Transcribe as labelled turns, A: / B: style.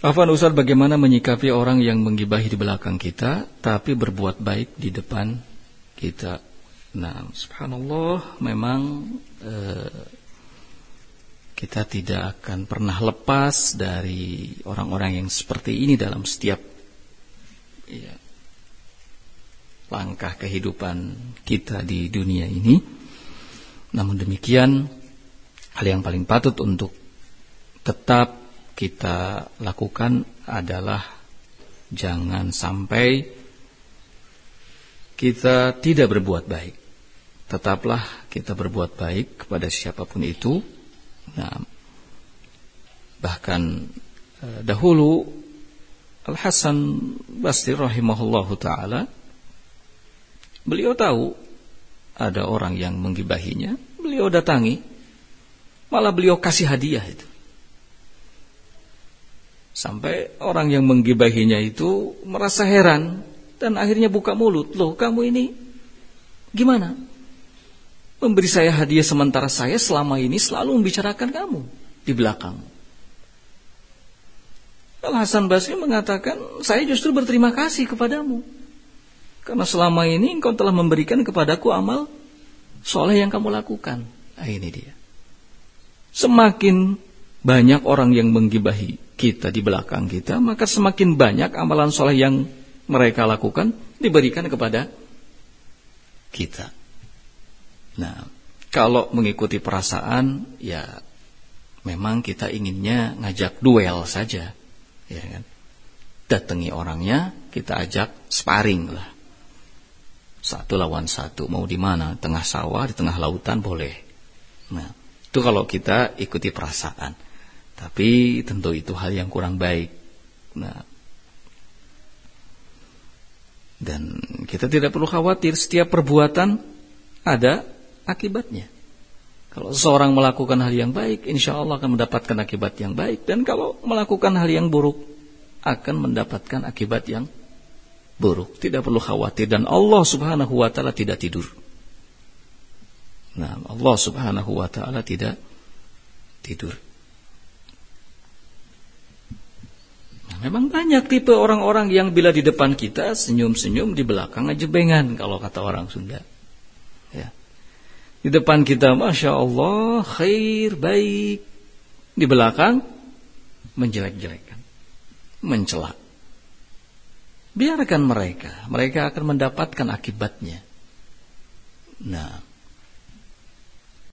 A: Afwan Ustaz, bagaimana menyikapi orang yang menggibahi di belakang kita tapi berbuat baik di depan kita? Nah, subhanallah, memang kita tidak akan pernah lepas dari orang-orang yang seperti ini dalam setiap langkah kehidupan kita di dunia ini. Namun demikian, hal yang paling patut untuk tetap kita lakukan adalah jangan sampai kita tidak berbuat baik. Tetaplah kita berbuat baik kepada siapapun itu. Nah, bahkan dahulu Al-Hasan Basri rahimahullahu ta'ala, beliau tahu ada orang yang menggibahinya, beliau datangi, malah beliau kasih hadiah itu. Sampai orang yang menggibahinya itu merasa heran dan akhirnya buka mulut. Loh, kamu ini gimana? Memberi saya hadiah sementara saya selama ini selalu membicarakan kamu di belakang. Al-Hasan Basri mengatakan, saya justru berterima kasih kepadamu. Karena selama ini engkau telah memberikan kepadaku amal soleh yang kamu lakukan. Nah, ini dia. Semakin banyak orang yang menggibahi kita di belakang kita, maka semakin banyak amalan soleh yang mereka lakukan diberikan kepada kita. Nah, kalau mengikuti perasaan, ya memang kita inginnya ngajak duel saja, ya kan? Datangi orangnya, kita ajak sparring lah. 1 lawan 1, mau di mana? Tengah sawah, di tengah lautan boleh. Nah, itu kalau kita ikuti perasaan. Tapi tentu itu hal yang kurang baik. Nah, dan kita tidak perlu khawatir, setiap perbuatan ada akibatnya. Kalau seseorang melakukan hal yang baik, insya Allah akan mendapatkan akibat yang baik. Dan kalau melakukan hal yang buruk, akan mendapatkan akibat yang buruk. Tidak perlu khawatir. Dan Allah subhanahu wa ta'ala tidak tidur. Nah, Allah subhanahu wa ta'ala tidak tidur. Memang banyak tipe orang-orang yang bila di depan kita senyum-senyum, di belakang ajebengan, kalau kata orang Sunda. Ya. Di depan kita Masya Allah, khair, baik. Di belakang menjelek-jelekan, mencela. Biarkan mereka akan mendapatkan akibatnya. Nah,